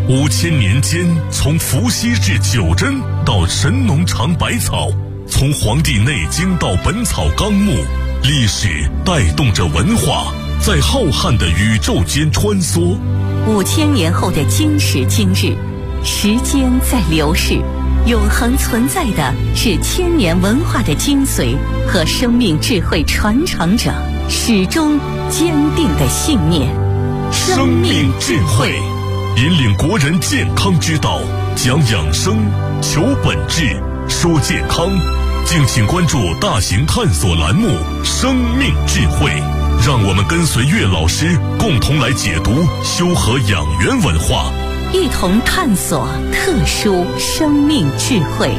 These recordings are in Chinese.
5000年间，从伏羲至九真到神农尝百草，从《黄帝内经》到《本草纲目》，历史带动着文化，在浩瀚的宇宙间穿梭。 5000年后的今时今日，时间在流逝，永恒存在的是千年文化的精髓和生命智慧传承者始终坚定的信念。 生命智慧，引领国人健康之道，讲养生，求本质，说健康。敬请关注大型探索栏目《生命智慧》，让我们跟随岳老师共同来解读修和养元文化， 一同探索特殊生命智慧。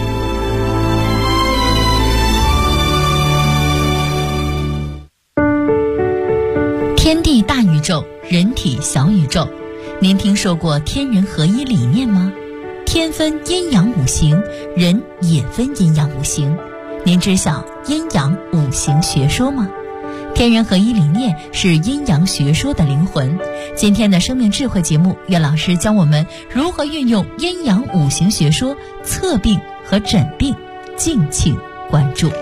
天地大宇宙，人体小宇宙。您听说过天人合一理念吗？天分阴阳五行，人也分阴阳五行。您知晓阴阳五行学说吗？天人合一理念是阴阳学说的灵魂。今天的生命智慧节目，岳老师教我们如何运用阴阳五行学说测病和诊病，敬请关注。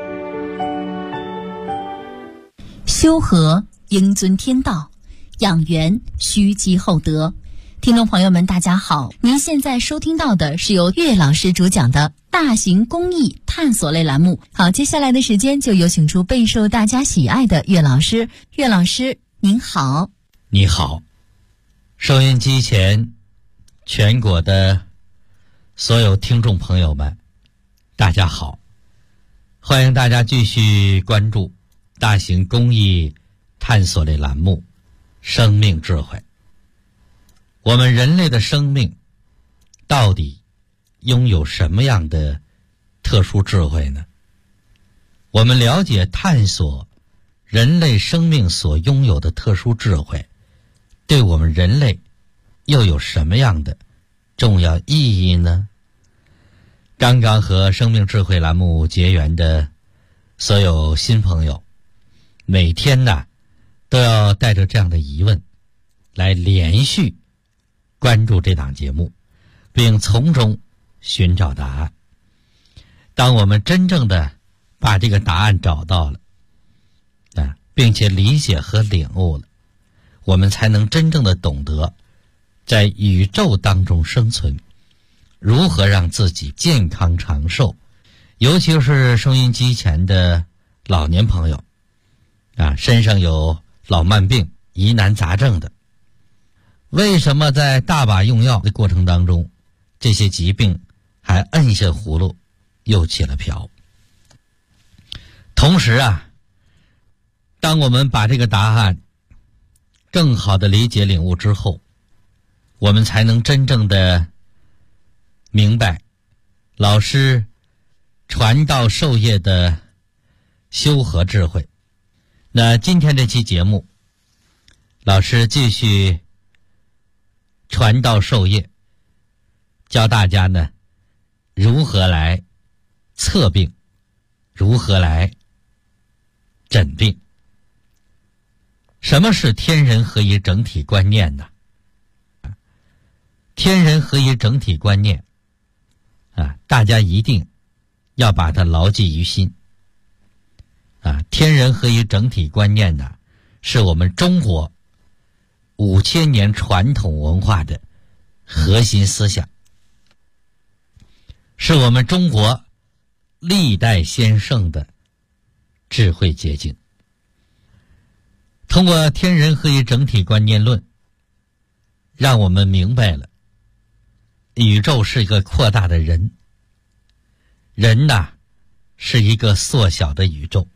修和应遵天道，养元须积厚德。听众朋友们大家好，您现在收听到的是由岳老师主讲的大型公益探索类栏目。好，接下来的时间就有请出备受大家喜爱的岳老师。岳老师您好。 你好，收音机前全国的所有听众朋友们大家好，欢迎大家继续关注大型公益探索类栏目生命智慧。我们人类的生命到底拥有什么样的特殊智慧呢？我们了解探索人类生命所拥有的特殊智慧，对我们人类又有什么样的重要意义呢？刚刚和生命智慧栏目结缘的所有新朋友，每天呢都要带着这样的疑问来连续关注这档节目，并从中寻找答案。当我们真正的把这个答案找到了并且理解和领悟了，我们才能真正的懂得在宇宙当中生存，如何让自己健康长寿。尤其是收音机前的老年朋友身上有老慢病、疑难杂症的，为什么在大把用药的过程当中，这些疾病还摁下葫芦又起了瓢？同时当我们把这个答案更好的理解领悟之后，我们才能真正的明白老师传道授业的修和智慧。那今天这期节目，老师继续传道授业，教大家呢如何来测病，如何来诊病。什么是天人合一整体观念呢？天人合一整体观念大家一定要把它牢记于心天人合一整体观念呢，是我们中国5000年传统文化的核心思想，是我们中国历代先圣的智慧结晶。通过天人合一整体观念论，让我们明白了宇宙是一个扩大的人，人是一个缩小的宇宙。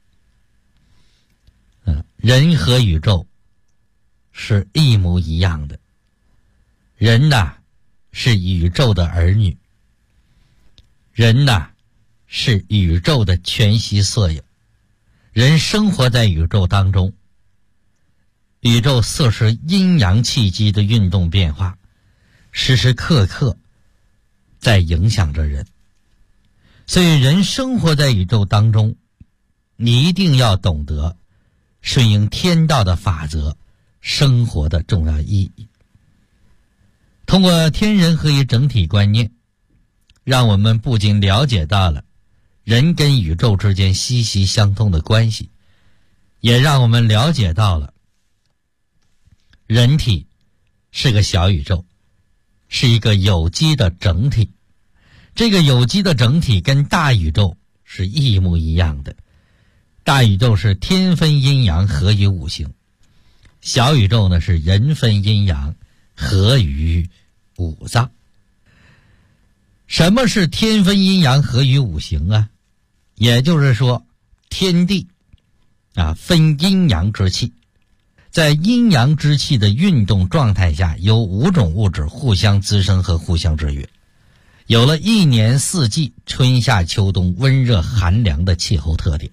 人和宇宙是一模一样的，人是宇宙的儿女，人是宇宙的全息缩影。人生活在宇宙当中，宇宙色是阴阳气机的运动变化，时时刻刻在影响着人。所以人生活在宇宙当中，你一定要懂得顺应天道的法则生活的重要意义。 通过天人合一整体观念，让我们不仅了解到了人跟宇宙之间息息相通的关系，也让我们了解到了人体是个小宇宙，是一个有机的整体。这个有机的整体跟大宇宙是一模一样的。大宇宙是天分阴阳合于五行，小宇宙呢是人分阴阳合于五脏。什么是天分阴阳合于五行啊？也就是说，天地分阴阳之气，在阴阳之气的运动状态下，有5种物质互相滋生和互相制约，有了一年四季春夏秋冬温热寒凉的气候特点。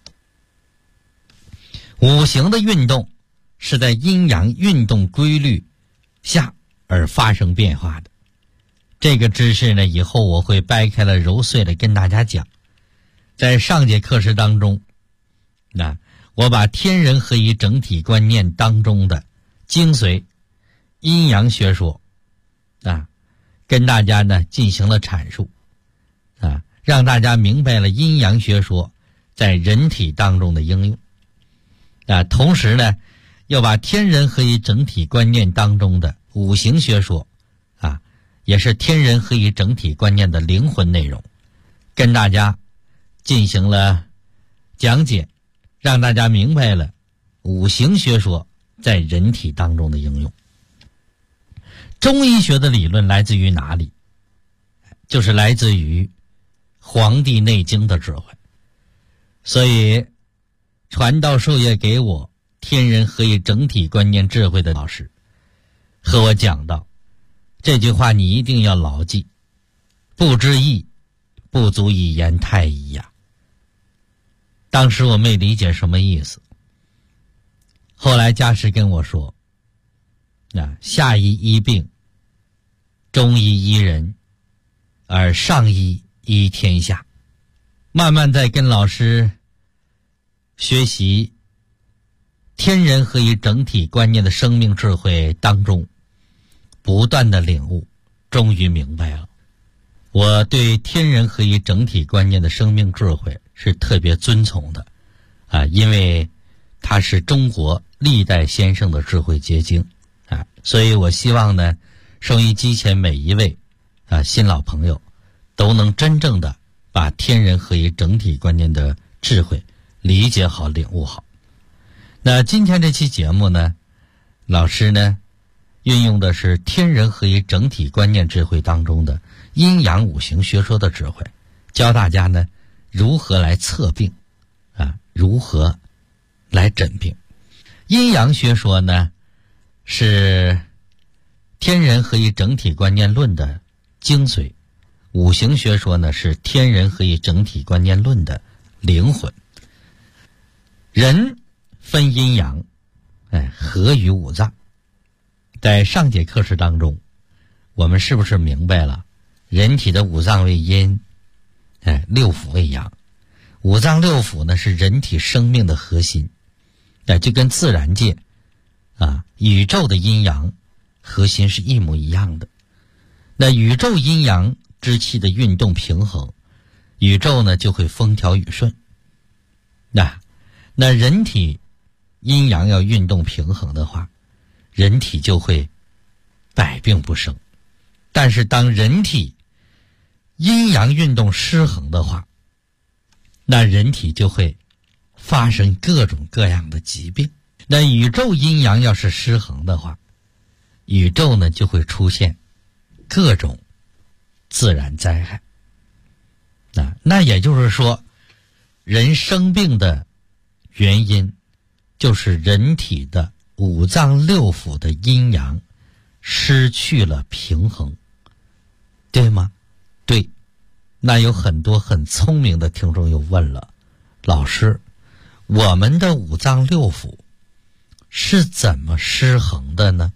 五行的运动是在阴阳运动规律下而发生变化的。这个知识呢，以后我会掰开了揉碎了跟大家讲。在上节课时当中，我把天人合一整体观念当中的精髓阴阳学说跟大家呢进行了阐述让大家明白了阴阳学说在人体当中的应用同时呢又把天人合一整体观念当中的五行学说也是天人合一整体观念的灵魂内容跟大家进行了讲解，让大家明白了五行学说在人体当中的应用。中医学的理论来自于哪里？就是来自于《黄帝内经》的智慧。所以传道授业给我天人合一整体观念智慧的老师和我讲到这句话，你一定要牢记，不知义不足以言太医呀。当时我没理解什么意思，后来家师跟我说下医医病，中医医人，而上医医天下。慢慢在跟老师学习天人合一整体观念的生命智慧当中，不断的领悟，终于明白了。我对天人合一整体观念的生命智慧是特别尊崇的因为它是中国历代先生的智慧结晶所以我希望呢，收音机前每一位新老朋友都能真正的把天人合一整体观念的智慧理解好、领悟好。那今天这期节目呢，老师呢运用的是天人合一整体观念智慧当中的阴阳五行学说的智慧，教大家呢如何来测病如何来诊病。阴阳学说呢是天人合一整体观念论的精髓，五行学说呢是天人合一整体观念论的灵魂。人分阴阳合于五脏。在上节课时当中，我们是不是明白了人体的五脏为阴六腑为阳？五脏六腑呢是人体生命的核心就跟自然界宇宙的阴阳核心是一模一样的。那宇宙阴阳之气的运动平衡，宇宙呢就会风调雨顺。那人体阴阳要运动平衡的话，人体就会百病不生。但是当人体阴阳运动失衡的话，那人体就会发生各种各样的疾病。那宇宙阴阳要是失衡的话，宇宙呢就会出现各种自然灾害。那也就是说，人生病的原因就是人体的五脏六腑的阴阳失去了平衡，对吗？对。那有很多很聪明的听众又问了，老师，我们的五脏六腑是怎么失衡的呢？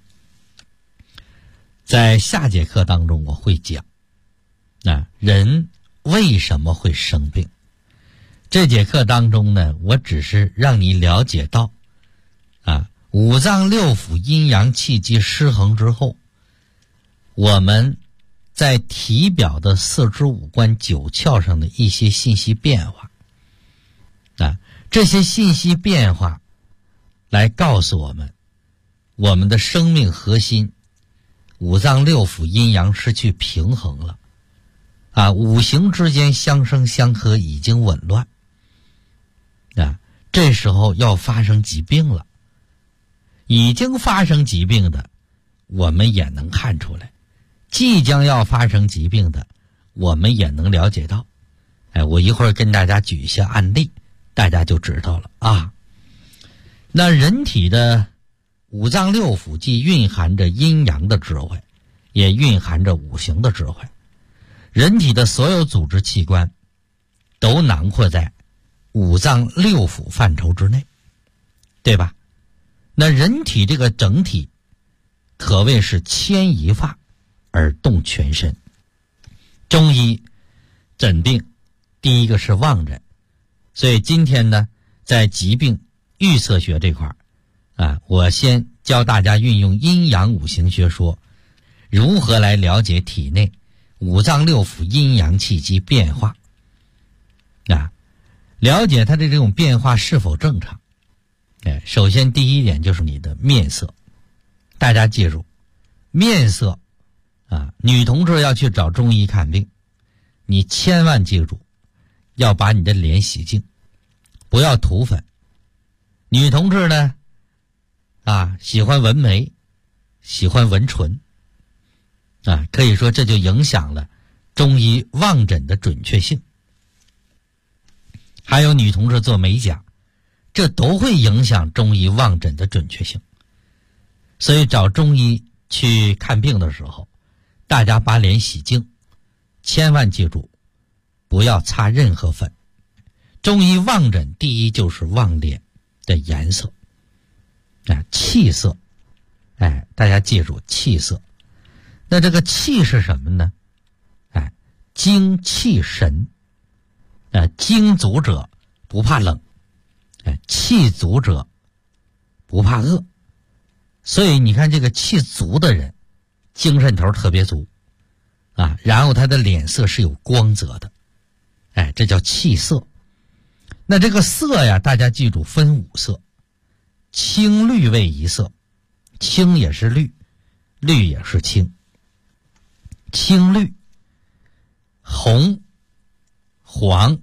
在下节课当中我会讲人为什么会生病。这节课当中呢，我只是让你了解到五脏六腑阴阳气机失衡之后， 我们在体表的四肢五官九窍上的一些信息变化啊，这些信息变化来告诉我们，我们的生命核心五脏六腑阴阳失去平衡了啊，五行之间相生相克已经紊乱啊，这时候要发生疾病了。已经发生疾病的我们也能看出来，即将要发生疾病的我们也能了解到。我一会儿跟大家举一些案例，大家就知道了啊。那人体的五脏六腑既蕴含着阴阳的智慧，也蕴含着五行的智慧。人体的所有组织器官都囊括在五脏六腑范畴之内，对吧？那人体这个整体可谓是牵一发而动全身。中医诊病第一个是望诊，所以今天呢，在疾病预测学这块我先教大家运用阴阳五行学说，如何来了解体内五脏六腑阴阳气机变化了解它的这种变化是否正常。首先第一点就是你的面色，大家记住，面色女同志要去找中医看病，你千万记住要把你的脸洗净，不要涂粉。女同志呢喜欢纹眉，喜欢纹唇可以说这就影响了中医望诊的准确性。还有女同志做美甲，这都会影响中医望诊的准确性。所以找中医去看病的时候，大家把脸洗净，千万记住不要擦任何粉。中医望诊第一就是望脸的颜色气色，大家记住气色。那这个气是什么呢？精气神精足者不怕冷，气足者不怕饿。所以你看这个气足的人精神头特别足然后他的脸色是有光泽的，这叫气色。那这个色呀，大家记住分五色，青绿为一色，青也是绿，绿也是青。青绿、红、黄、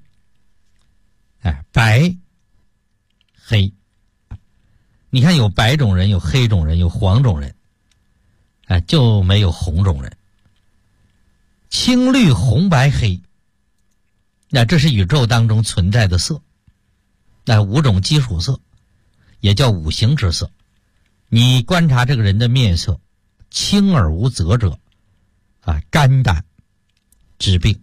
白、黑。你看有白种人，有黑种人，有黄种人，就没有红种人。青绿红白黑，那这是宇宙当中存在的色，那五种基础色也叫五行之色。你观察这个人的面色，青而无泽者肝胆之病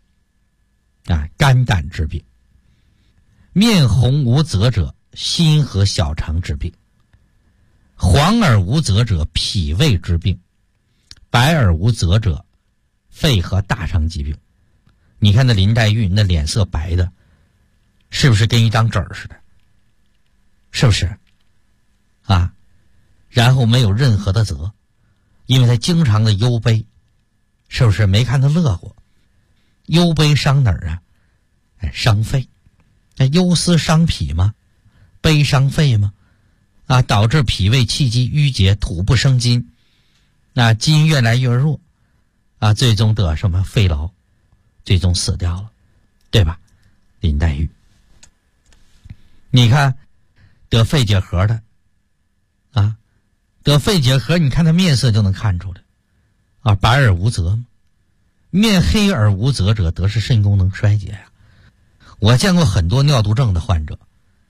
肝胆之病。面红无泽者心和小肠之病，黄而无泽者脾胃之病，白而无泽者肺和大肠疾病。你看那林黛玉那脸色白的，是不是跟一张纸似的？是不是然后没有任何的泽，因为他经常的忧悲，是不是？没看他乐过。忧悲伤哪儿伤肺。忧思伤脾吗？悲伤肺吗？导致脾胃气机郁结，土不生金，筋越来越弱最终得什么肺痨，最终死掉了，对吧？林黛玉。你看得肺结核的得肺结核，你看他面色就能看出来白而无泽吗？面黑而无泽者得是肾功能衰竭我见过很多尿毒症的患者，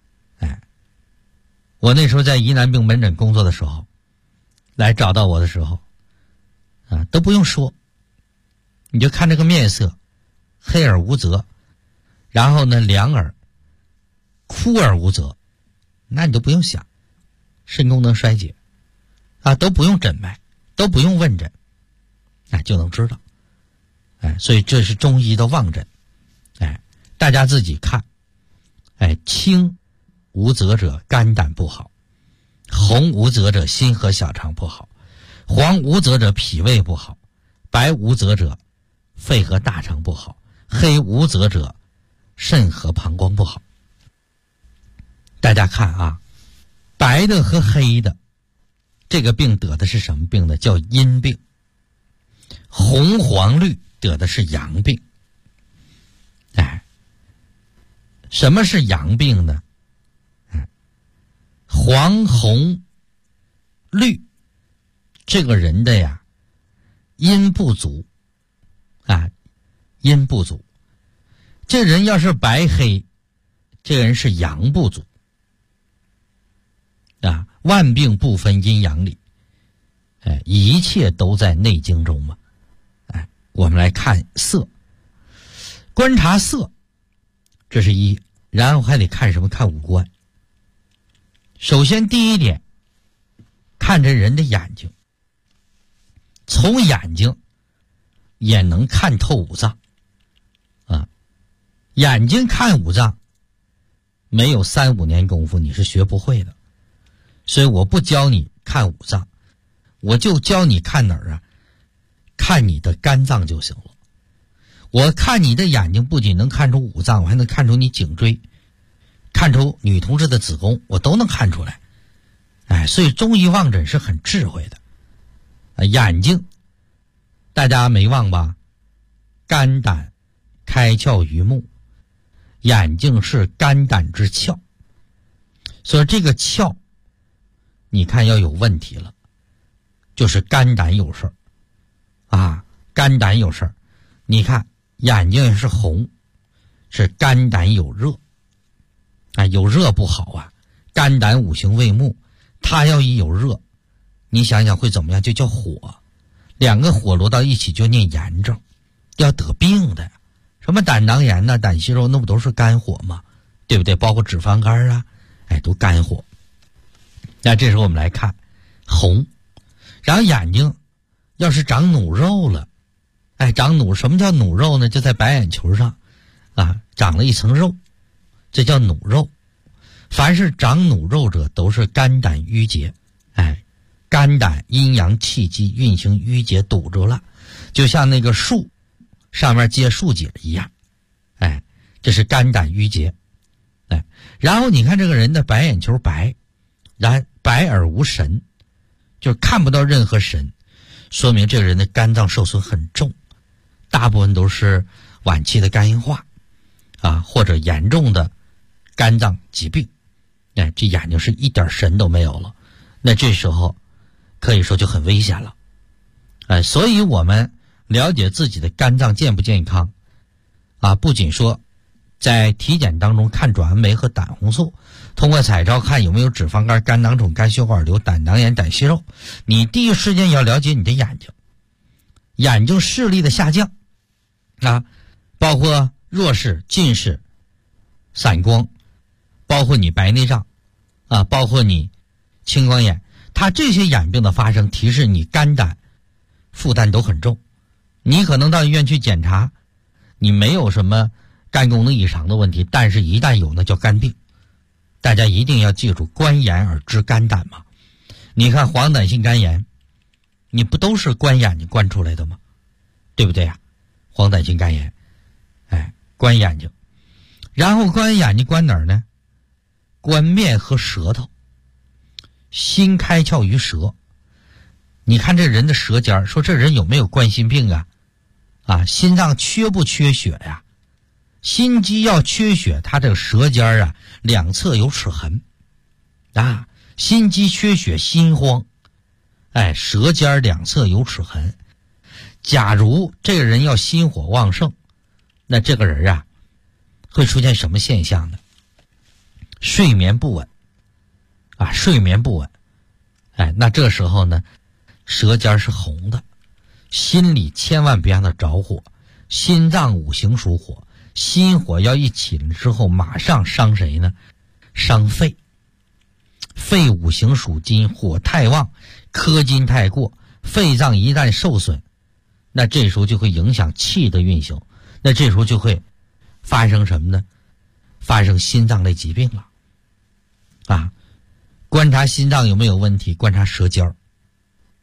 我那时候在疑难病门诊工作的时候，来找到我的时候都不用说，你就看这个面色，黑而无泽，然后呢凉而枯而无泽，那你都不用想，肾功能衰竭都不用诊脉，都不用问诊就能知道所以这是中医的望诊大家自己看青无泽者肝胆不好，红无泽者心和小肠不好，黄无泽者脾胃不好， 白无泽者肺和大肠不好，黑无泽者肾和膀胱不好。大家看啊，白的和黑的这个病得的是什么病呢？叫阴病。红黄绿得的是阳病。什么是阳病呢？黄红绿这个人的呀阴不足阴不足。这人要是白黑，这个人是阳不足万病不分阴阳里，一切都在内经中嘛。我们来看色，观察色，这是一，然后还得看什么？看五官。首先第一点，看这人的眼睛，从眼睛也能看透五脏眼睛看五脏没有3-5年功夫你是学不会的。所以我不教你看五脏，我就教你看哪儿看你的肝脏就行了。我看你的眼睛不仅能看出五脏，我还能看出你颈椎，看出女同志的子宫，我都能看出来。所以中医望诊是很智慧的。眼睛大家没忘吧？肝胆开窍于目，眼睛是肝胆之窍。所以这个窍你看要有问题了，就是肝胆有事儿肝胆有事儿。你看眼睛是红，是肝胆有热有热不好肝胆五行为木，它要一有热，你想想会怎么样？就叫火，两个火落到一起就念炎症，要得病的。什么胆囊炎胆息肉，那不都是肝火吗？对不对？包括脂肪肝都肝火。那这时候我们来看红，然后眼睛要是长努肉了，长努，什么叫努肉呢？就在白眼球上长了一层肉，这叫努肉。凡是长努肉者都是肝胆郁结，肝胆阴阳气机运行郁结堵住了，就像那个树上面结树结一样，这是肝胆郁结。然后你看这个人的白眼球白，然后白而无神，就是看不到任何神，说明这个人的肝脏受损很重，大部分都是晚期的肝硬化或者严重的肝脏疾病。这眼睛是一点神都没有了，那这时候可以说就很危险了。所以我们了解自己的肝脏健不健康不仅说在体检当中看转氨酶和胆红素，通过彩超看有没有脂肪肝、肝囊肿、肝血管瘤、胆囊炎、胆息肉，你第一时间要了解你的眼睛，眼睛视力的下降包括弱视、近视、散光，包括你白内障包括你青光眼，它这些眼病的发生提示你肝胆负担都很重。你可能到医院去检查，你没有什么肝功能异常的问题，但是一旦有那叫肝病。大家一定要记住，观眼而知肝胆嘛。你看黄疸性肝炎，你不都是观眼睛观出来的吗？对不对黄疸性肝炎观眼睛，然后观眼睛观哪儿呢？观面和舌头。心开窍于舌，你看这人的舌尖，说这人有没有冠心病心脏缺不缺血心肌要缺血，他这个舌尖两侧有齿痕心肌缺血心慌，舌尖两侧有齿痕。假如这个人要心火旺盛，那这个人会出现什么现象呢？睡眠不稳睡眠不稳那这时候呢，舌尖是红的。心里千万别让它着火，心脏五行属火，心火要一起了之后马上伤谁呢？伤肺。肺五行属金，火太旺，克金太过，肺脏一旦受损，那这时候就会影响气的运行，那这时候就会发生什么呢？发生心脏类疾病了观察心脏有没有问题，观察舌尖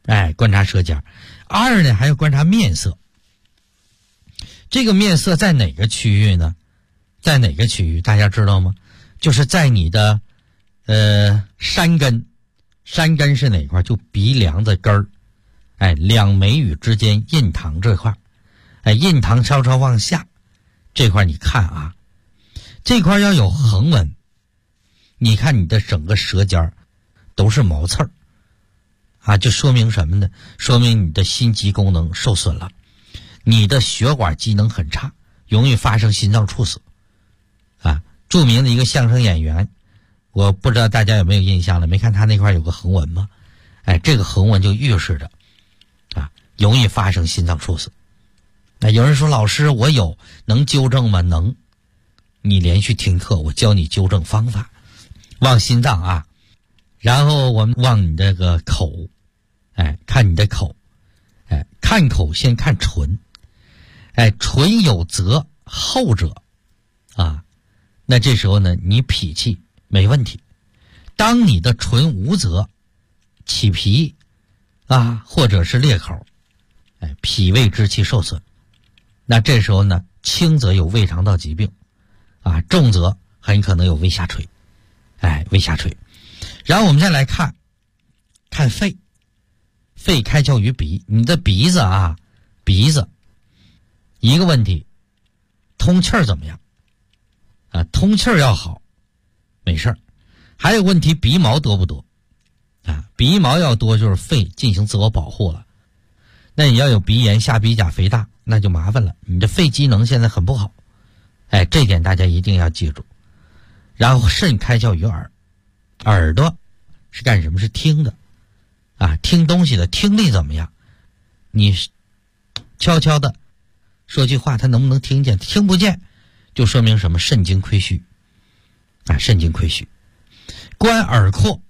观察舌尖。二呢，还要观察面色。这个面色在哪个区域呢？在哪个区域大家知道吗？就是在你的山根。山根是哪块？就鼻梁的根儿，两眉宇之间印堂这块，印堂稍稍往下这块，你看啊，这块要有横纹，你看你的整个舌尖都是毛刺儿就说明什么呢？说明你的心肌功能受损了，你的血管机能很差，容易发生心脏猝死著名的一个相声演员，我不知道大家有没有印象了，没看他那块有个横纹吗？这个横纹就预示着容易发生心脏猝死。有人说老师我有，能纠正吗？能，你连续听课我教你纠正方法。望心脏然后我们望你这个口，看你的口，看口先看唇，唇有泽后者那这时候呢你脾气没问题。当你的唇无泽起皮或者是裂口，脾胃之气受损，那这时候呢轻则有胃肠道疾病重则很可能有胃下垂，胃下垂。然后我们再来看肺，肺开窍于鼻，你的鼻子鼻子一个问题，通气儿怎么样通气儿要好没事儿。还有问题，鼻毛多不多鼻毛要多就是肺进行自我保护了，那你要有鼻炎下鼻甲肥大那就麻烦了，你的肺机能现在很不好这点大家一定要记住。然后肾开窍于耳，耳朵是干什么？是听的听东西的，听力怎么样？你悄悄的说句话他能不能听见？听不见就说明什么？肾精亏虚肾精亏虚。观耳廓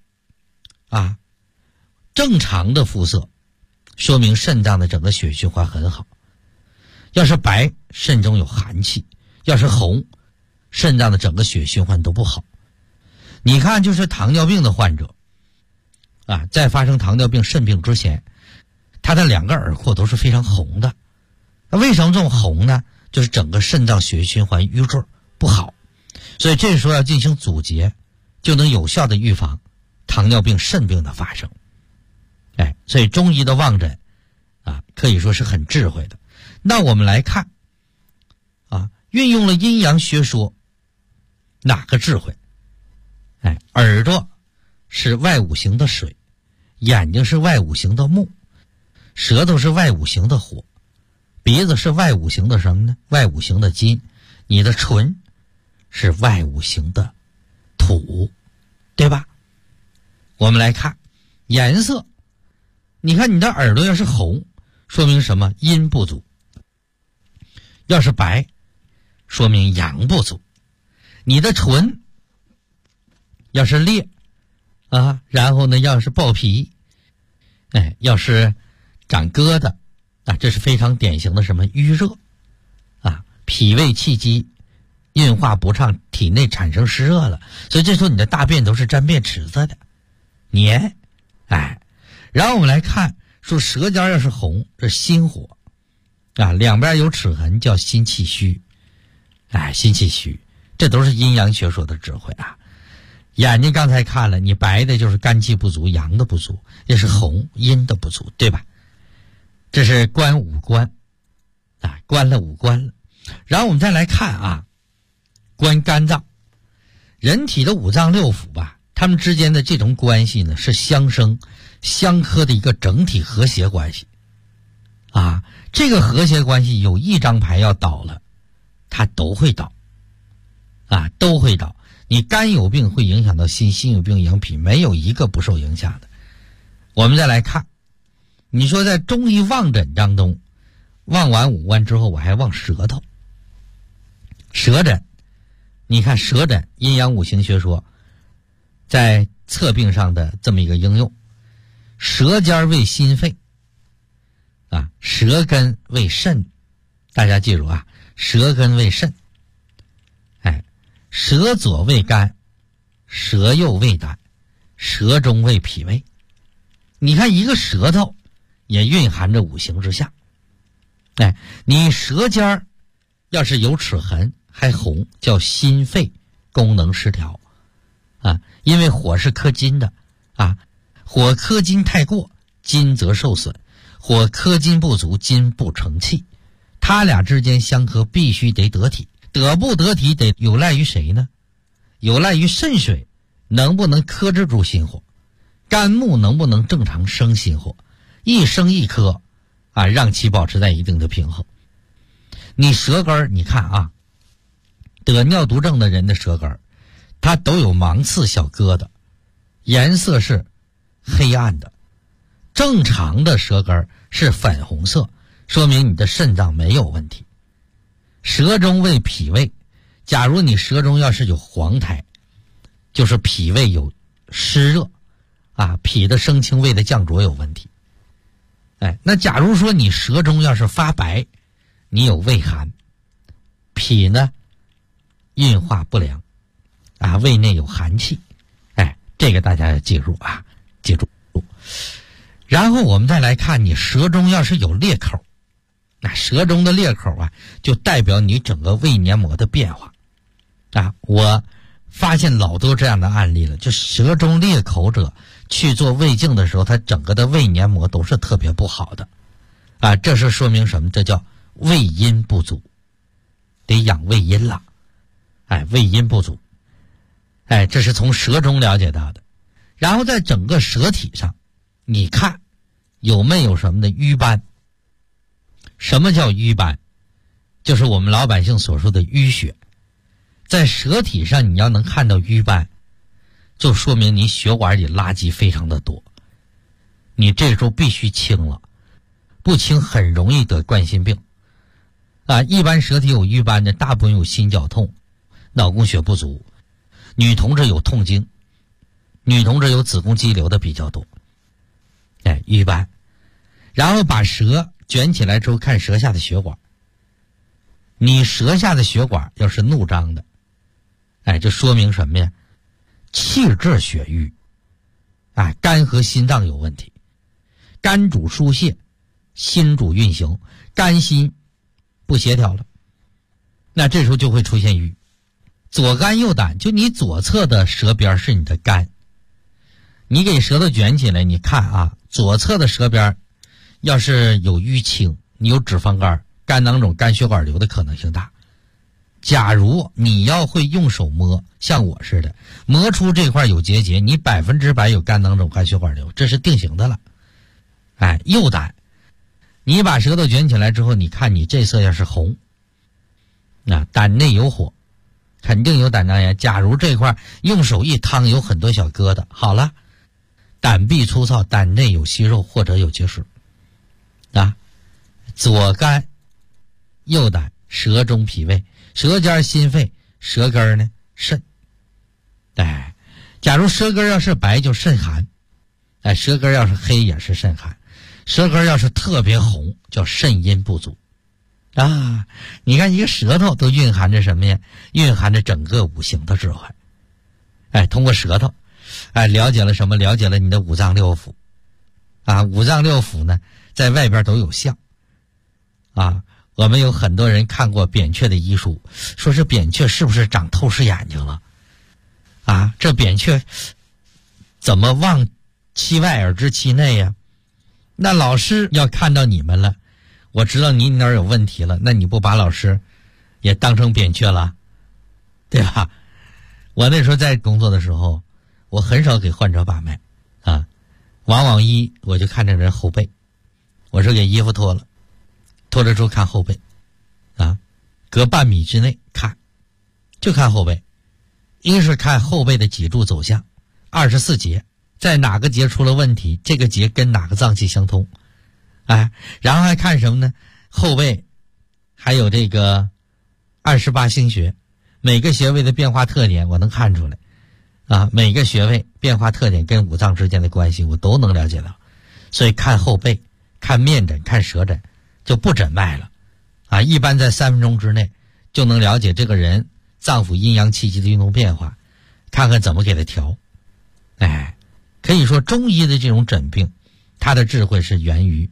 正常的肤色说明肾脏的整个血循环很好，要是白肾中有寒气，要是红肾脏的整个血循环都不好。你看就是糖尿病的患者在发生糖尿病肾病之前，他的两个耳廓都是非常红的。那为什么这么红呢？就是整个肾脏血循环瘀滞不好，所以这时候要进行阻截，就能有效的预防糖尿病肾病的发生。所以中医的望诊可以说是很智慧的。那我们来看运用了阴阳学说哪个智慧？耳朵是外五行的水，眼睛是外五行的木，舌头是外五行的火，鼻子是外五行的什么呢？外五行的金，你的唇是外五行的土，对吧？我们来看颜色，你看你的耳朵要是红，说明什么？阴不足。要是白，说明阳不足。你的唇要是裂然后呢要是爆皮，要是长疙瘩这是非常典型的什么？淤热脾胃气机运化不畅，体内产生湿热了，所以这时候你的大便都是沾便池子的黏然后我们来看说舌尖要是红，这心火两边有齿痕叫心气虚心气虚，这都是阴阳学说的智慧眼睛刚才看了，你白的就是肝气不足，阳的不足，也是红阴的不足，对吧？这是观五官观了五官了。然后我们再来看观肝脏。人体的五脏六腑它们之间的这种关系呢，是相生相克的一个整体和谐关系这个和谐关系有一张牌要倒了，它都会倒都会倒。你肝有病会影响到心，心有病影响脾，没有一个不受影响的。我们再来看，你说在中医望诊当中，望完五官之后我还望舌头。舌诊，你看舌诊阴阳五行学说在测病上的这么一个应用。舌尖为心肺舌根为肾，大家记住舌根为肾舌左为肝，舌右为胆，舌中为脾胃。你看一个舌头也蕴含着五行之象。哎，你舌尖儿要是有齿痕还红，叫心肺功能失调啊，因为火是克金的啊，火克金太过，金则受损；火克金不足，金不成器。它俩之间相克，必须得得体。得不得体得有赖于谁呢？有赖于肾水能不能克制住心火，肝木能不能正常生心火，一生一克啊，让其保持在一定的平衡。你舌根你看啊，得尿毒症的人的舌根它都有芒刺小疙瘩，颜色是黑暗的。正常的舌根是粉红色，说明你的肾脏没有问题。舌中为脾胃，假如你舌中要是有黄苔，就是脾胃有湿热啊，脾的升清胃的降浊有问题。哎，那假如说你舌中要是发白，你有胃寒，脾呢运化不良啊，胃内有寒气。哎，这个大家要记住啊，记住。然后我们再来看，你舌中要是有裂口，那舌中的裂口啊，就代表你整个胃黏膜的变化啊。我发现老多这样的案例了，就舌中裂口者去做胃镜的时候，他整个的胃黏膜都是特别不好的啊。这是说明什么？这叫胃阴不足，得养胃阴了。哎，胃阴不足，哎，这是从舌中了解到的。然后在整个舌体上，你看有没有什么的瘀斑？什么叫瘀斑？就是我们老百姓所说的淤血。在舌体上你要能看到瘀斑，就说明你血管里垃圾非常的多，你这时候必须清了，不清很容易得冠心病啊。一般舌体有瘀斑的大部分有心绞痛、脑供血不足，女同志有痛经，女同志有子宫肌瘤的比较多。哎，瘀斑。然后把舌卷起来之后看舌下的血管，你舌下的血管要是怒张的，哎，这说明什么呀？气滞血瘀啊，肝和心脏有问题。肝主疏泄，心主运行，肝心不协调了，那这时候就会出现瘀。左肝右胆，就你左侧的舌边是你的肝，你给舌头卷起来，你看啊，左侧的舌边要是有淤青，你有脂肪肝、肝囊肿、肝血管瘤的可能性大。假如你要会用手摸，像我似的摸出这块有结节，你100%有肝囊肿、肝血管瘤，这是定型的了。哎，右胆，你把舌头卷起来之后，你看你这侧要是红，那胆内有火，肯定有胆囊炎。假如这块用手一烫有很多小疙瘩，好了，胆壁粗糙，胆内有息肉或者有结石啊。左肝右胆，舌中脾胃，舌尖心肺，舌根呢肾。哎，假如舌根要是白就肾寒，哎，舌根要是黑也是肾寒，舌根要是特别红叫肾阴不足啊。你看一个舌头都蕴含着什么呀？蕴含着整个五行的智慧。哎，通过舌头哎，了解了什么？了解了你的五脏六腑啊。五脏六腑呢在外边都有象啊。我们有很多人看过扁鹊的医书，说是扁鹊是不是长透视眼睛了啊？这扁鹊怎么望其外而知其内呀？那老师要看到你们了，我知道你哪儿有问题了，那你不把老师也当成扁鹊了，对吧？我那时候在工作的时候，我很少给患者把脉啊，往往我就看这人后背，我是给衣服脱了，脱了之后看后背啊，隔半米之内看，就看后背。一是看后背的脊柱走向，24节，在哪个节出了问题，这个节跟哪个脏器相通，哎，然后还看什么呢？后背还有这个28星穴，每个穴位的变化特点我能看出来啊，每个穴位变化特点跟五脏之间的关系我都能了解到。所以看后背、看面诊、看舌诊就不诊脉了啊，一般在3分钟之内就能了解这个人脏腑阴阳气机的运动变化，看看怎么给他调。哎，可以说中医的这种诊病，它的智慧是源于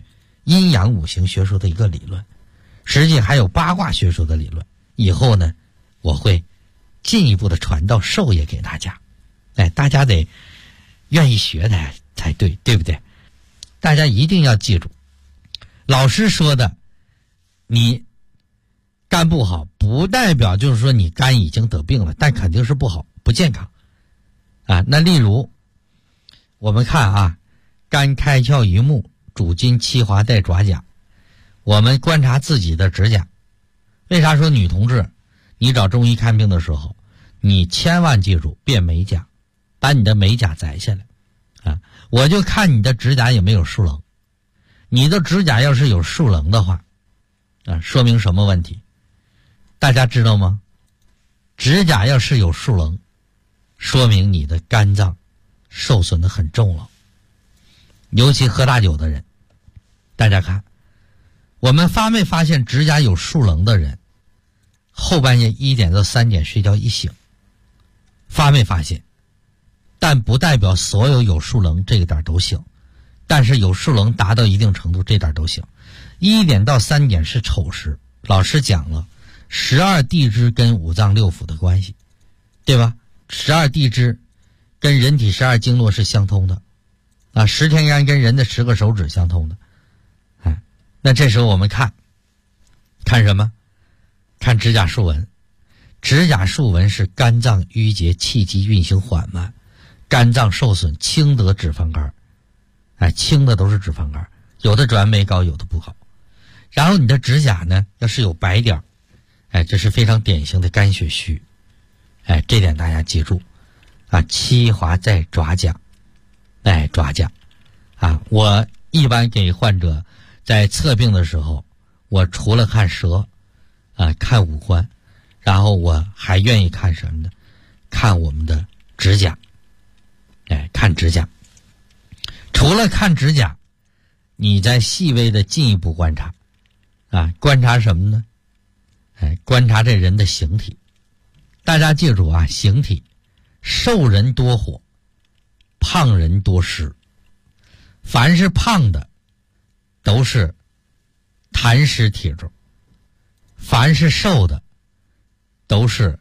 阴阳五行学说的一个理论，实际还有八卦学说的理论。以后呢，我会进一步的传到授业给大家。大家得愿意学的才对，对不对？大家一定要记住，老师说的，你肝不好，不代表就是说你肝已经得病了，但肯定是不好，不健康啊。那例如我们看啊，肝开窍于目，主筋七华带爪甲。我们观察自己的指甲，为啥说女同志你找中医看病的时候，你千万记住辨美甲，把你的美甲摘下来啊！我就看你的指甲有没有竖棱，你的指甲要是有竖棱的话啊，说明什么问题？大家知道吗？指甲要是有竖棱，说明你的肝脏受损的很重了。尤其喝大酒的人，大家看，我们发没发现指甲有竖棱的人，后半夜1点到3点睡觉一醒，发没发现？但不代表所有有竖棱这一点都行，但是有竖棱达到一定程度这点都行。1点到3点是丑时，老师讲了12地支跟五脏六腑的关系，对吧？12地支跟人体12经络是相通的啊，10天干跟人的10个手指相通的。那这时候我们看什么？看指甲竖纹。指甲竖纹是肝脏淤结，气机运行缓慢，肝脏受损，轻得脂肪肝。轻的都是脂肪肝，有的转酶高，有的不好。然后你的指甲呢，要是有白点，这是非常典型的肝血虚。这点大家记住啊，七华在爪甲。爪甲啊，我一般给患者在测病的时候，我除了看舌看五官，然后我还愿意看什么呢？看我们的指甲。看指甲。除了看指甲，你再细微的进一步观察观察什么呢？观察这人的形体。大家记住啊，形体，瘦人多火，胖人多湿。凡是胖的都是痰湿体质，凡是瘦的都是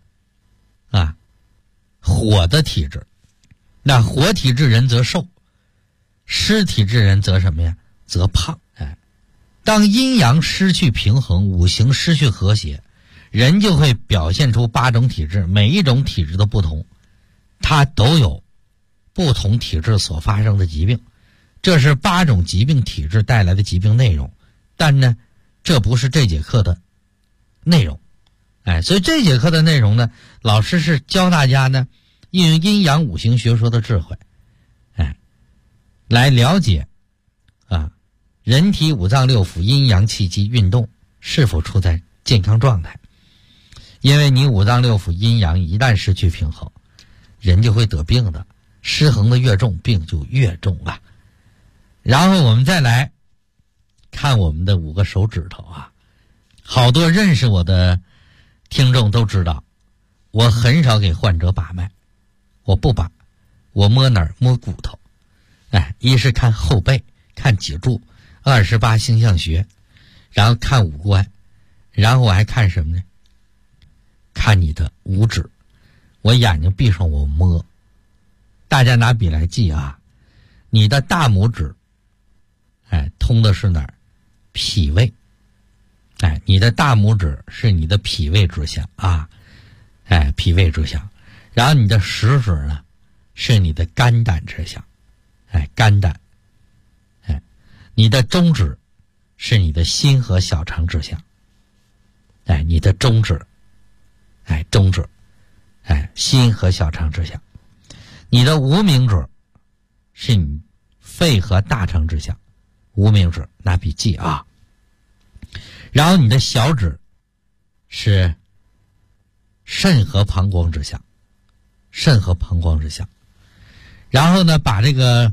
火的体质。那火体质人则瘦，湿体质人则什么呀？则胖。当阴阳失去平衡，五行失去和谐，人就会表现出8种体质，每一种体质的不同，它都有不同体质所发生的疾病。这是8种疾病体质带来的疾病内容，但呢，这不是这节课的内容。所以这节课的内容呢，老师是教大家呢，运用阴阳五行学说的智慧，来了解人体五脏六腑阴阳气机运动是否处在健康状态。因为你五脏六腑阴阳一旦失去平衡，人就会得病的，失衡的越重，病就越重啊。然后我们再来看我们的5个手指头好多认识我的听众都知道，我很少给患者把脉，我不把，我摸哪儿？摸骨头。一是看后背，看脊柱，28星象学，然后看五官，然后我还看什么呢？看你的五指。我眼睛闭上，我摸。大家拿笔来记你的大拇指通的是哪儿？脾胃。你的大拇指是你的脾胃之象脾胃之象。然后你的食指呢，是你的肝胆之象肝胆。你的中指是你的心和小肠之象你的中指中指心和小肠之象。你的无名指是你肺和大肠之象，无名指拿笔记然后你的小指是肾和膀胱之象，肾和膀胱之象。然后呢，把这个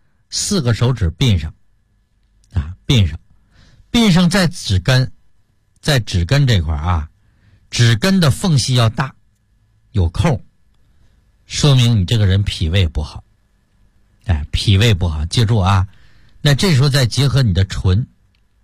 4个手指并上并上在指根，在指根这块指根的缝隙要大，有扣，说明你这个人脾胃不好。脾胃不好，记住那这时候再结合你的唇，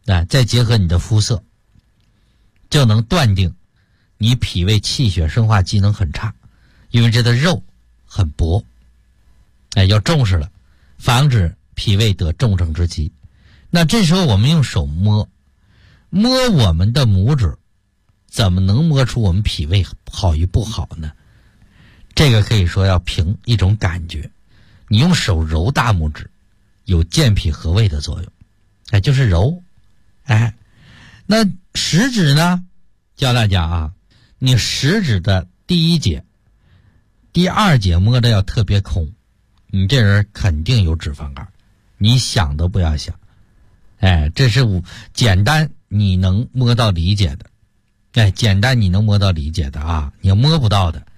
再结合你的肤色，就能断定你脾胃气血生化机能很差，因为这的肉很薄，要重视了，防止脾胃得重症之疾。那这时候我们用手摸我们的拇指，怎么能摸出我们脾胃好与不好呢？这个可以说要凭一种感觉。你用手揉大拇指，有健脾和胃的作用，就是揉。那食指呢，教大家啊，你食指的第一节、第二节摸的要特别空，你这人肯定有脂肪肝，你想都不要想。这是简单你能摸到理解的，简单你能摸到理解的啊，你要摸不到的，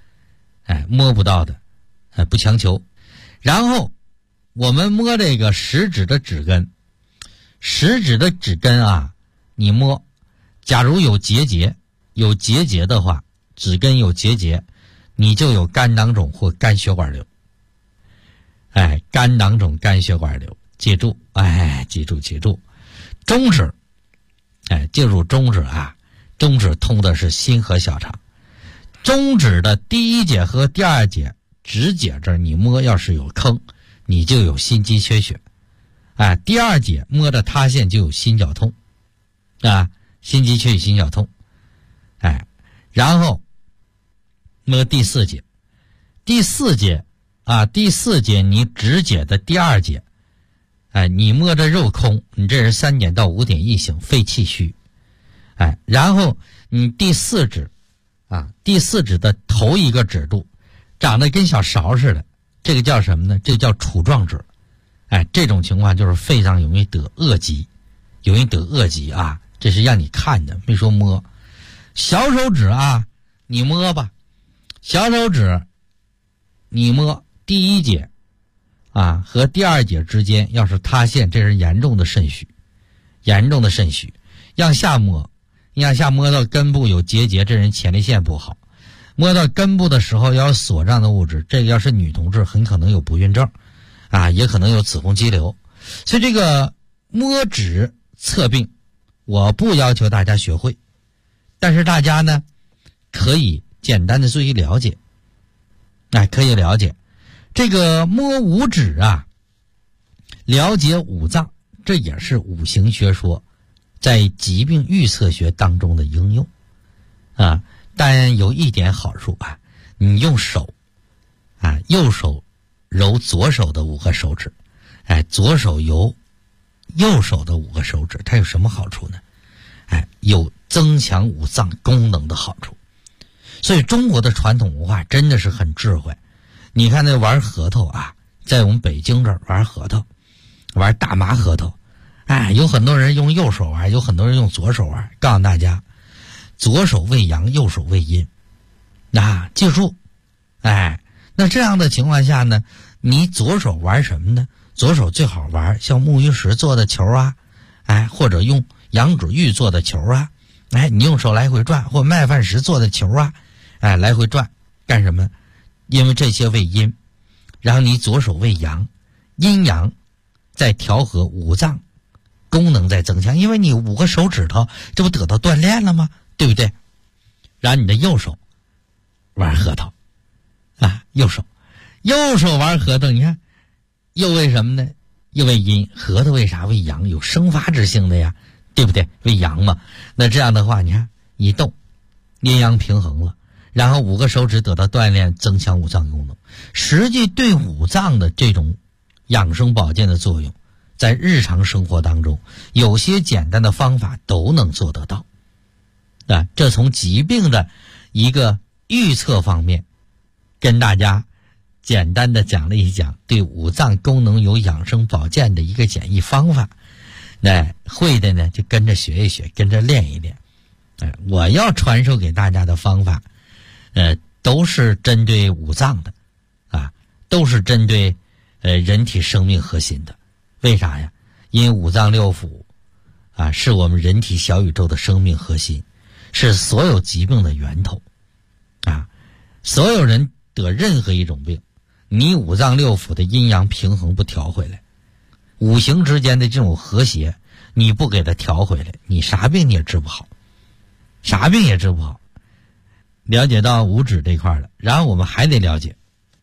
不强求。然后我们摸这个食指的指根，啊，你摸，假如有结节的话，指根有结节，你就有肝囊肿或肝血管瘤。肝囊肿、肝血管瘤，记住。中指，记住中指啊，中指通的是心和小肠。中指的第一节和第二节指节这儿你摸要是有坑，你就有心肌缺血。第二节摸的塌陷就有心绞痛，心肌缺血、心绞痛。然后摸第四节，第四节你指节的第二节，你摸着肉空，你这是3点到5点一醒，肺气虚。然后你第四指的头一个指肚长得跟小勺似的，这个叫什么呢？这个叫杵状指。这种情况就是肺上容易得恶疾，啊，这是让你看的，没说摸。小手指啊，你摸吧，小手指你摸第一节和第二节之间要是塌陷，这是严重的肾虚。向下摸到根部有结节，这人前列腺不好。摸到根部的时候要有锁胀的物质，这个要是女同志很可能有不孕症也可能有子宫肌瘤。所以这个摸指测病我不要求大家学会，但是大家呢可以简单的做一了解。可以了解这个摸五指了解五脏，这也是五行学说在疾病预测学当中的应用但有一点好处你用手右手揉左手的5个手指，左手揉右手的5个手指，它有什么好处呢？有增强五脏功能的好处。所以中国的传统文化真的是很智慧。你看那玩核桃在我们北京这儿玩核桃，玩大麻核桃，有很多人用右手玩，有很多人用左手玩。告诉大家，左手为阳，右手为阴。记住，那这样的情况下呢，你左手玩什么呢？左手最好玩像木鱼石做的球或者用羊脂玉做的球你用手来回转，或麦饭石做的球来回转干什么？因为这些为阴，然后你左手为阳，阴阳在调和，五脏功能在增强，因为你5个手指头这不得到锻炼了吗？对不对？然后你的右手玩核桃右手玩核桃，你看又为什么呢？又为阴。核桃为啥？为阳，有生发之性的呀，对不对？为阳嘛。那这样的话，你看一动，阴阳平衡了，然后5个手指得到锻炼，增强五脏功能。实际对五脏的这种养生保健的作用，在日常生活当中有些简单的方法都能做得到。这从疾病的一个预测方面跟大家简单的讲了一讲对五脏功能有养生保健的一个简易方法。会的呢就跟着学一学，跟着练一练。我要传授给大家的方法都是针对五脏的都是针对人体生命核心的。为啥呀？因为五脏六腑是我们人体小宇宙的生命核心，是所有疾病的源头所有人得任何一种病，你五脏六腑的阴阳平衡不调回来，五行之间的这种和谐， 你不给它调回来，你啥病你也治不好，啥病也治不好。了解到五指这块了，然后我们还得了解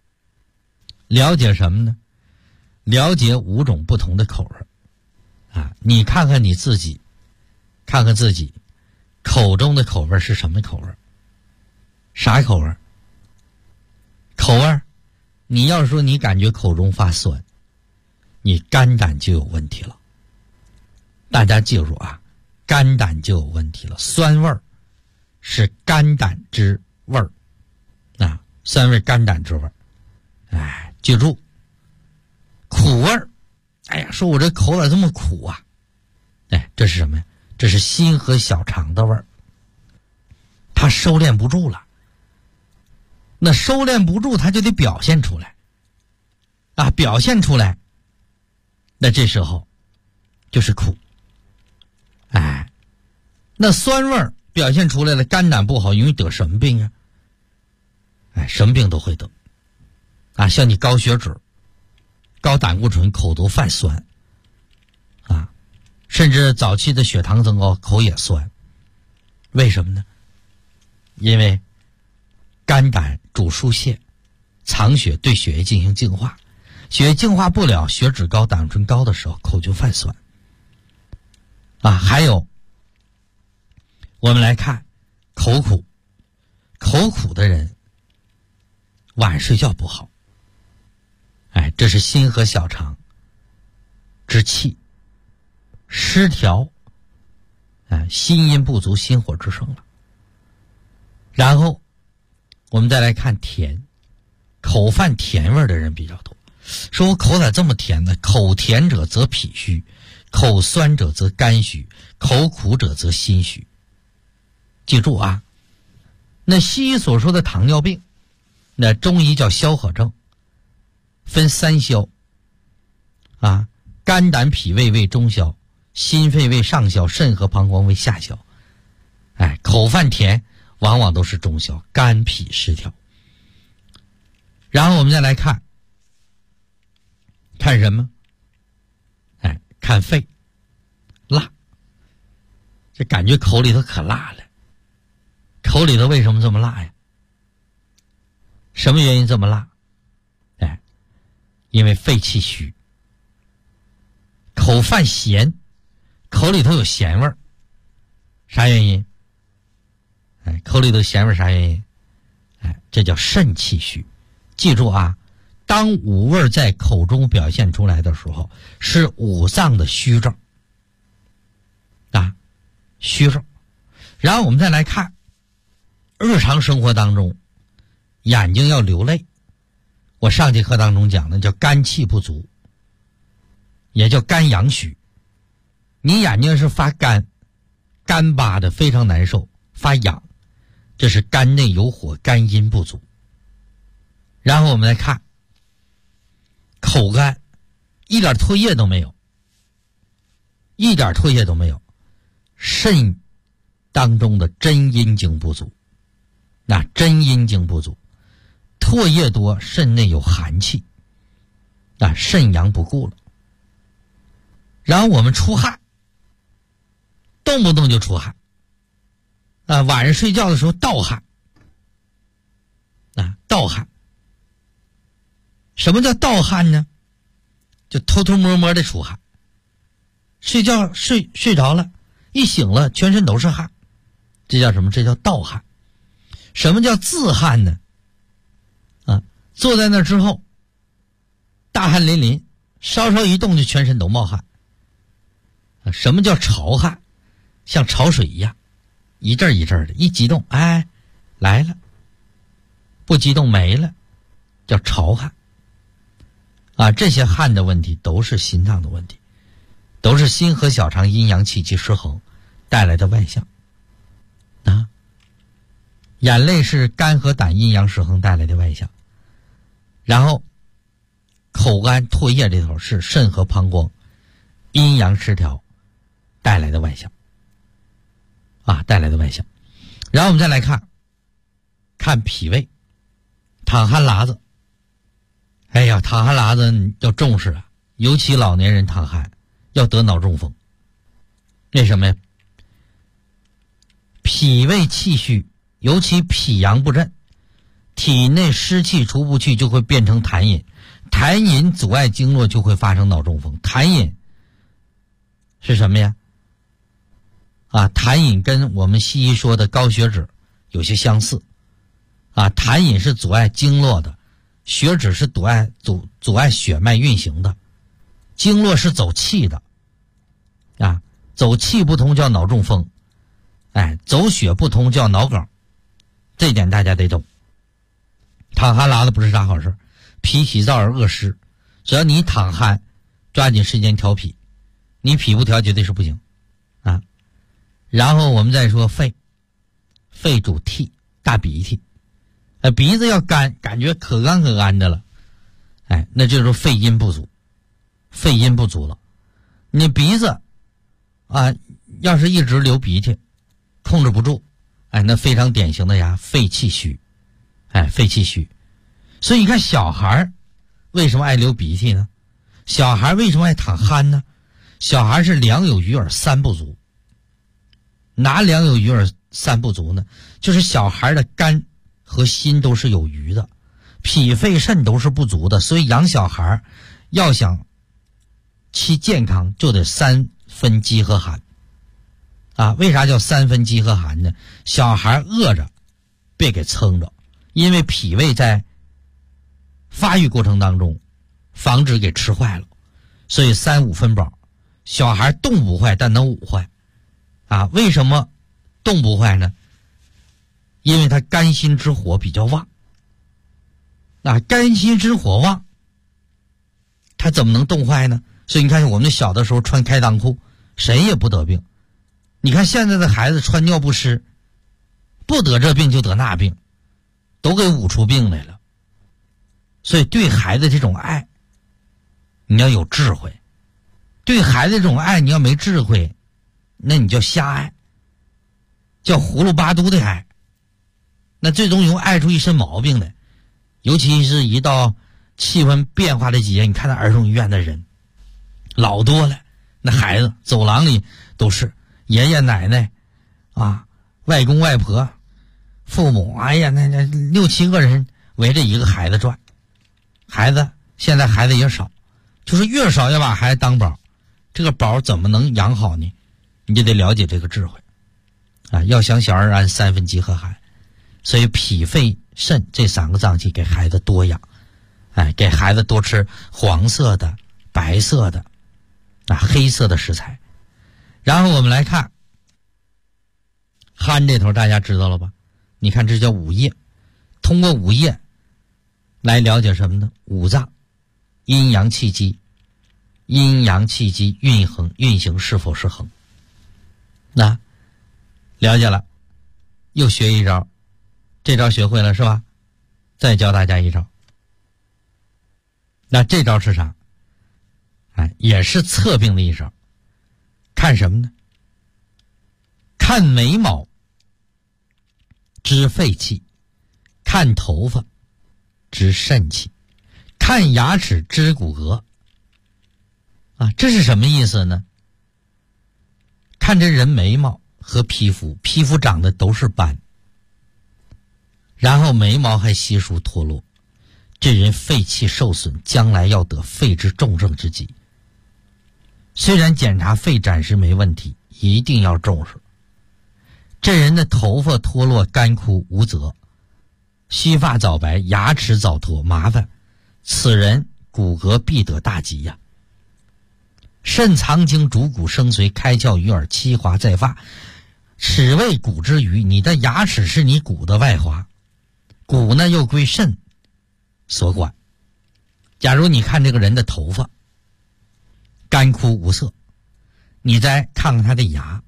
什么呢？了解5种不同的口味啊！你看看你自己，看看自己口中的口味是什么口味？啥口味？口味，你要是说你感觉口中发酸，你肝胆就有问题了。大家记住啊，肝胆就有问题了。酸味儿是肝胆之味儿啊，酸味肝胆之味儿。哎，记住，苦味儿，哎呀，说我这口咋这么苦啊？哎，这是什么呀？这是心和小肠的味儿，它收敛不住了。那收敛不住，它就得表现出来啊，表现出来。那这时候就是苦。哎，那酸味儿表现出来了，肝胆不好，容易得什么病啊？哎，什么病都会得啊，像你高血脂、高胆固醇，口都泛酸啊，甚至早期的血糖增高，口也酸。为什么呢？因为肝胆主疏泄，藏血，对血液进行净化，血液净化不了，血脂高、胆固醇高的时候，口就泛酸啊。还有，我们来看口苦，口苦的人晚上睡觉不好，哎，这是心和小肠之气失调，哎，心阴不足，心火之盛了。然后我们再来看甜，口泛甜味的人比较多。说我口咋这么甜呢？口甜者则脾虚，口酸者则肝虚，口苦者则心虚。记住啊，那西医所说的糖尿病，那中医叫消渴症，分3消啊，肝胆脾胃为中消，心肺为上消，肾和膀胱为下消。哎，口泛甜往往都是中消，肝脾失调。然后我们再来看什么？哎，看肺，辣，这感觉口里头可辣了。口里头为什么这么辣呀？什么原因这么辣？哎，因为肺气虚。口泛咸，口里头有咸味儿，啥原因？哎，口里头咸味啥原因？哎，这叫肾气虚。记住啊，当五味在口中表现出来的时候，是五脏的虚症啊，虚症。然后我们再来看日常生活当中，眼睛要流泪。我上节课当中讲的叫肝气不足，也叫肝阳虚。你眼睛是发干巴的，非常难受，发痒，这是肝内有火，肝阴不足。然后我们来看口干，一点唾液都没有，一点唾液都没有，肾当中的真阴经不足。那真阴经不足，唾液多，肾内有寒气，那肾阳不顾了。然后我们出汗，动不动就出汗啊，晚上睡觉的时候盗汗啊，盗汗。什么叫盗汗呢？就偷偷摸摸的出汗，睡觉睡着了，一醒了全身都是汗，这叫什么？这叫盗汗。什么叫自汗呢？啊，坐在那之后大汗淋漓，稍稍一动就全身都冒汗。什么叫潮汗？像潮水一样，一阵一阵的，一激动，哎，来了，不激动没了，叫潮汗。啊，这些汗的问题都是心脏的问题，都是心和小肠阴阳气机失衡带来的外象啊。眼泪是肝和胆阴阳失衡带来的外象，然后口干唾液这头是肾和膀胱阴阳失调带来的外象啊，带来的外象。然后我们再来看脾胃，淌汗喇子。哎呀，淌汗喇子要重视啊，尤其老年人淌汗要得脑中风为什么呀？脾胃气虚，尤其脾阳不振，体内湿气除不去，就会变成痰饮，痰饮阻碍经络，就会发生脑中风。痰饮是什么呀？痰饮跟我们西医说的高血脂有些相似。痰饮是阻碍经络的，血脂是阻碍血脉运行的，经络是走气的。走气不通叫脑中风，走血不通叫脑梗，这点大家得懂。淌汗拉的不是啥好事，脾喜燥而恶湿，只要你淌汗，抓紧时间调脾，你脾不调绝对是不行然后我们再说肺，肺主涕，大鼻涕，鼻子要干，感觉可干可干的了，那就是肺阴不足，肺阴不足了。你鼻子要是一直流鼻涕，控制不住，那非常典型的呀，肺气虚，肺气虚。所以你看小孩为什么爱流鼻涕呢？小孩为什么爱淌汗呢？小孩是两有余而三不足。哪两有余而三不足呢？就是小孩的肝和心都是有余的，脾肺肾都是不足的，所以养小孩要想其健康，就得三分饥和寒为啥叫三分饥和寒呢？小孩饿着别给撑着，因为脾胃在发育过程当中防止给吃坏了，所以3、5分饱。小孩冻不坏，但能捂坏为什么冻不坏呢？因为他肝心之火比较旺肝心之火旺，他怎么能冻坏呢？所以你看我们小的时候穿开裆裤，谁也不得病。你看现在的孩子穿尿不湿，不得这病就得那病，都给捂出病来了。所以对孩子这种爱你要有智慧，对孩子这种爱你要没智慧，那你叫瞎爱，叫葫芦巴嘟的爱，那最终容易爱出一身毛病来。尤其是一到气温变化的季节，你看那儿童医院的人老多了，那孩子走廊里都是爷爷奶奶外公外婆父母，那6、7个人围着一个孩子转。现在孩子也少，就是越少要把孩子当宝，这个宝怎么能养好呢？你就得了解这个智慧要想小儿安，三分饥和寒。所以脾肺肾这3个脏器给孩子多养，给孩子多吃黄色的、白色的黑色的食材。然后我们来看汗这头，大家知道了吧？你看这叫五液，通过五液来了解什么呢？五脏阴阳气机，阴阳气机运行是否是恒。那了解了，又学一招，这招学会了是吧？再教大家一招。那这招是啥？也是测病的一招。看什么呢？看眉毛知肺气，看头发知肾气，看牙齿知骨骼这是什么意思呢？看这人眉毛和皮肤长的都是斑，然后眉毛还稀疏脱落，这人肺气受损，将来要得肺之重症之疾。虽然检查肺暂时没问题，一定要重视。这人的头发脱落干枯无泽，须发早白，牙齿早脱，麻烦，此人骨骼必得大疾呀。肾藏精，主骨生髓，开窍于耳，七华在发，齿为骨之余。你的牙齿是你骨的外华，骨呢又归肾所管。假如你看这个人的头发干枯无色，你再看看他的牙，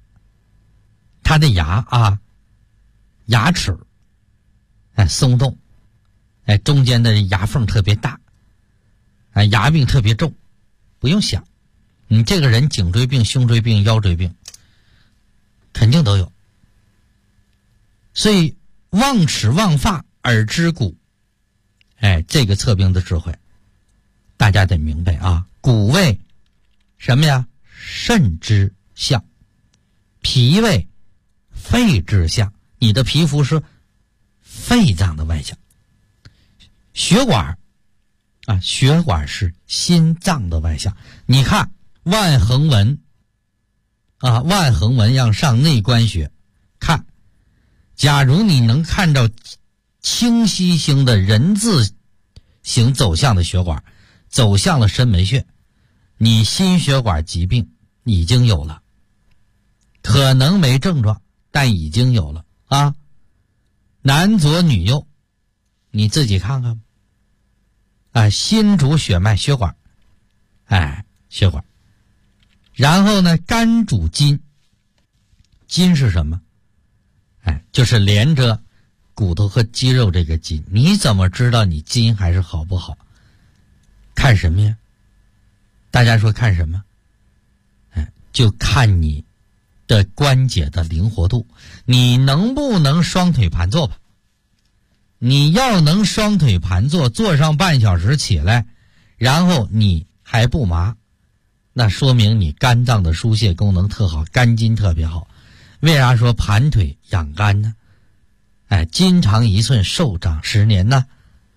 牙齿松动，中间的牙缝特别大，牙病特别重，不用想，你这个人颈椎病、胸椎病、腰椎病肯定都有。所以望齿望发耳知骨，这个测病的智慧大家得明白骨为什么呀？肾之象， 脾胃肺之象，你的皮肤是肺脏的外象。血管啊，血管是心脏的外象。你看万横纹啊，万横纹要上内关穴看，假如你能看到清晰型的人字形走向的血管走向了深门穴，你心血管疾病已经有了，可能没症状，但已经有了啊。男左女右，你自己看看。心主血脉血管，血管。然后呢，肝主筋，筋是什么？就是连着骨头和肌肉这个筋。你怎么知道你筋还是好不好？看什么呀？大家说看什么？就看你的关节的灵活度，你能不能双腿盘坐吧？你要能双腿盘坐，坐上半小时起来，然后你还不麻，那说明你肝脏的疏泄功能特好，肝筋特别好。为啥说盘腿养肝呢？筋长1寸，寿长10年呢。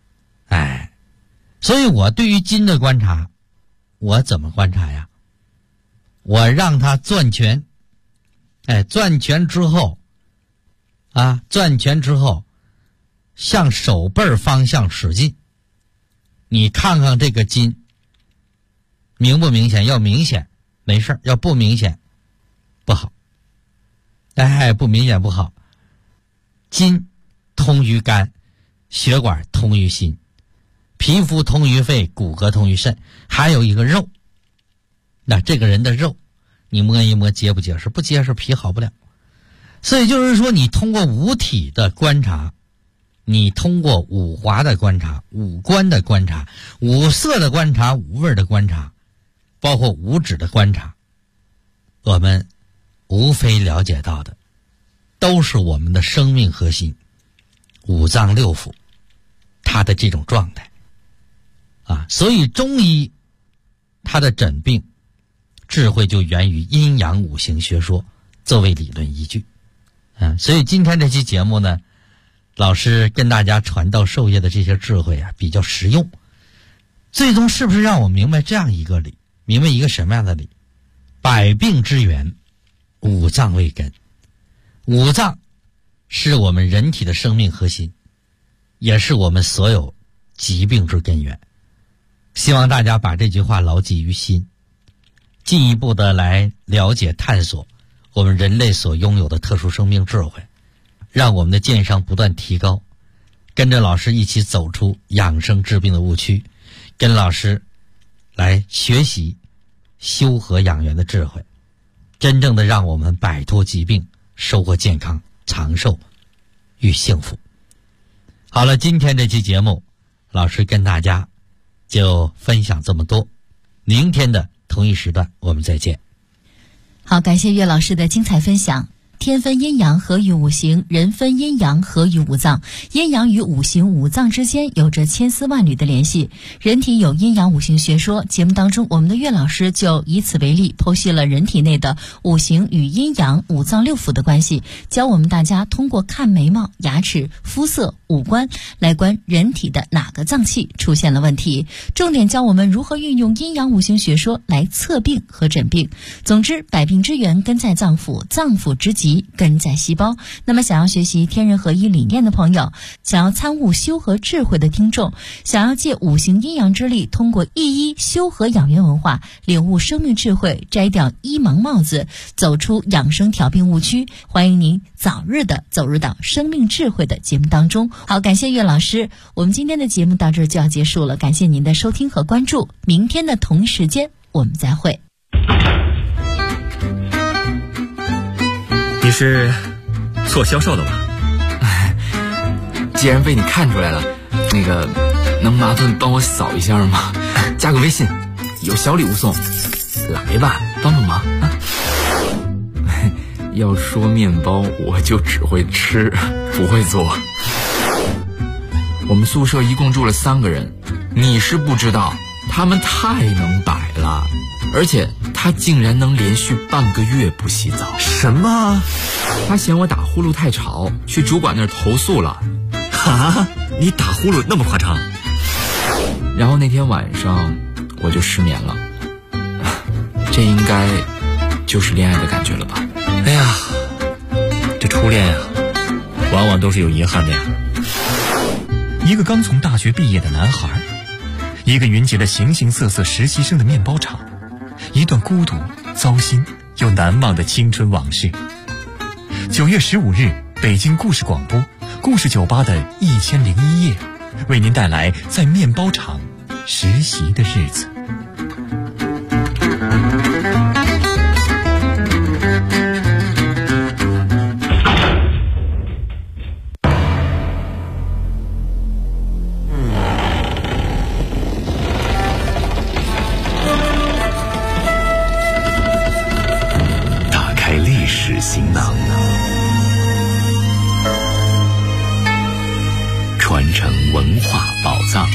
所以我对于筋的观察，我怎么观察呀？我让它攥拳，攥拳之后向手背方向使劲，你看看这个筋明不明显？要明显没事，要不明显不好。不明显不好。筋通于肝，血管通于心，皮肤通于肺，骨骼通于肾，还有一个肉。那这个人的肉你摸一摸结不结实？不结实皮好不了。所以就是说，你通过五体的观察，你通过五华的观察，五官的观察，五色的观察，五味的观察，包括五指的观察，我们无非了解到的都是我们的生命核心五脏六腑它的这种状态所以中医它的诊病智慧就源于阴阳五行学说作为理论依据所以今天这期节目呢，老师跟大家传道授业的这些智慧比较实用，最终是不是让我明白这样一个理？明白一个什么样的理？百病之源，五脏为根。五脏是我们人体的生命核心，也是我们所有疾病之根源。希望大家把这句话牢记于心，进一步的来了解探索我们人类所拥有的特殊生命智慧，让我们的健商不断提高，跟着老师一起走出养生治病的误区，跟老师来学习修和养元的智慧，真正的让我们摆脱疾病，收获健康、长寿与幸福。好了，今天这期节目老师跟大家就分享这么多，明天的同一时段我们再见。 好，感谢岳老师的精彩分享。天分阴阳合于五行，人分阴阳合于五脏。阴阳与五行五脏之间有着千丝万缕的联系。人体有阴阳五行学说，节目当中我们的岳老师就以此为例，剖析了人体内的五行与阴阳五脏六腑的关系，教我们大家通过看眉毛、牙齿、肤色、五官来观人体的哪个脏器出现了问题，重点教我们如何运用阴阳五行学说来测病和诊病。总之，百病之源根在脏腑，脏腑之疾根在细胞。那么想要学习天人合一理念的朋友，想要参悟修和智慧的听众，想要借五行阴阳之力，通过一修和养元文化领悟生命智慧，摘掉医盲帽子，走出养生调病误区，欢迎您早日的走入到生命智慧的节目当中。好，感谢岳老师，我们今天的节目到这儿就要结束了，感谢您的收听和关注，明天的同一时间我们再会。 你是做销售的吧？ 既然被你看出来了，能麻烦帮我扫一下吗？加个微信，有小礼物送，来吧，帮帮忙啊！要说面包，我就只会吃，不会做。我们宿舍一共住了3个人，你是不知道， 他们太能摆了，而且他竟然能连续半个月不洗澡。 什么？ 他嫌我打呼噜太吵，去主管那儿投诉了。 哈？你打呼噜那么夸张？ 然后那天晚上我就失眠了。这应该就是恋爱的感觉了吧？ 哎呀，这初恋呀，往往都是有遗憾的呀。 一个刚从大学毕业的男孩，一个云集了形形色色实习生的面包厂，一段孤独、糟心又难忘的青春往事。9月15日，北京故事广播故事酒吧的1001夜，为您带来在面包厂实习的日子。 行囊，传承文化宝藏。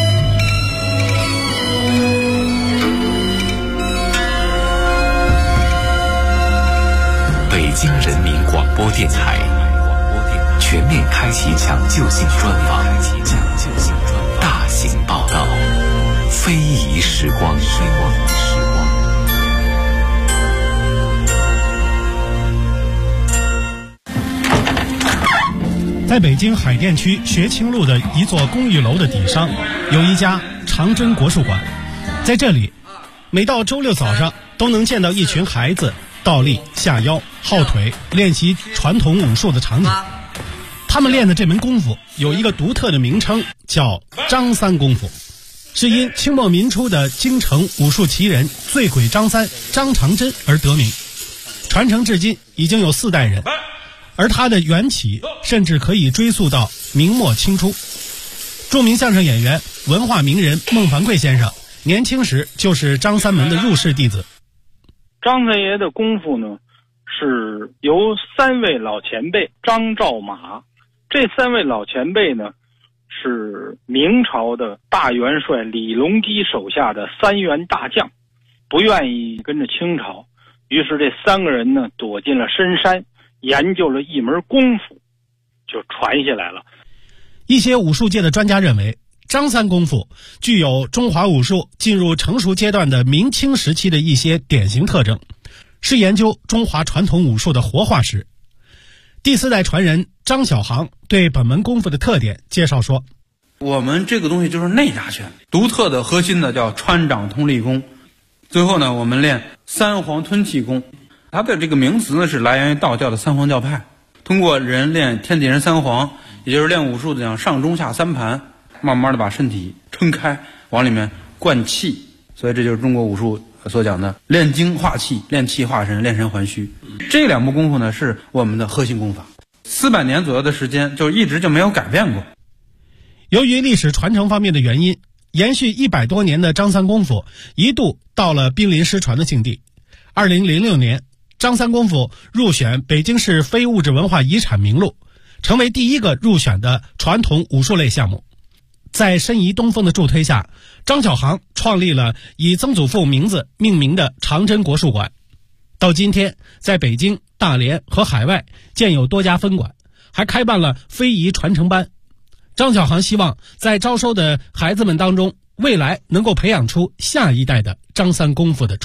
北京人民广播电台全面开启抢救性专访，大型报道，非遗时光。 在北京海淀区学清路的一座公寓楼的底上，有一家长征国术馆。在这里，每到周六早上都能见到一群孩子倒立、下腰、耗腿练习传统武术的场景。他们练的这门功夫有一个独特的名称，叫张三功夫，是因清末民初的京城武术奇人醉鬼张三张长真而得名，传承至今已经有4代人。而它的缘起甚至可以追溯到明末清初。著名相声演员、文化名人孟凡贵先生年轻时就是张三门的入室弟子。 张三爷的功夫呢，是由3位老前辈张赵马，这3位老前辈呢是明朝的大元帅李隆基手下的3员大将，不愿意跟着清朝，于是这3个人呢躲进了深山，研究了一门功夫，就传下来了。 一些武术界的专家认为，张三功夫具有中华武术进入成熟阶段的明清时期的一些典型特征，是研究中华传统武术的活化石。第4代传人张小航对本门功夫的特点介绍说， 我们这个东西就是内家拳，独特的核心的叫穿掌通力功。最后呢，我们练3黄吞气功，它的这个名词呢是来源于道教的3黄教派，通过人练天地人3黄，也就是练武术的讲上中下3盘，慢慢的把身体撑开，往里面灌气，所以这就是中国武术所讲的练精化气、练气化神、练神还虚。这2部功夫呢是我们的核心功法，400年左右的时间就一直就没有改变过。 由于历史传承方面的原因，延续100多年的张三功夫一度到了濒临失传的境地。2006年，张三功夫入选北京市非物质文化遗产名录，成为第1个入选的传统武术类项目。在申遗东风的助推下，张小航创立了以曾祖父名字命名的长征国术馆。到今天，在北京、大连和海外建有多家分馆，还开办了非遗传承班。张小航希望在招收的孩子们当中，未来能够培养出下一代的张三功夫的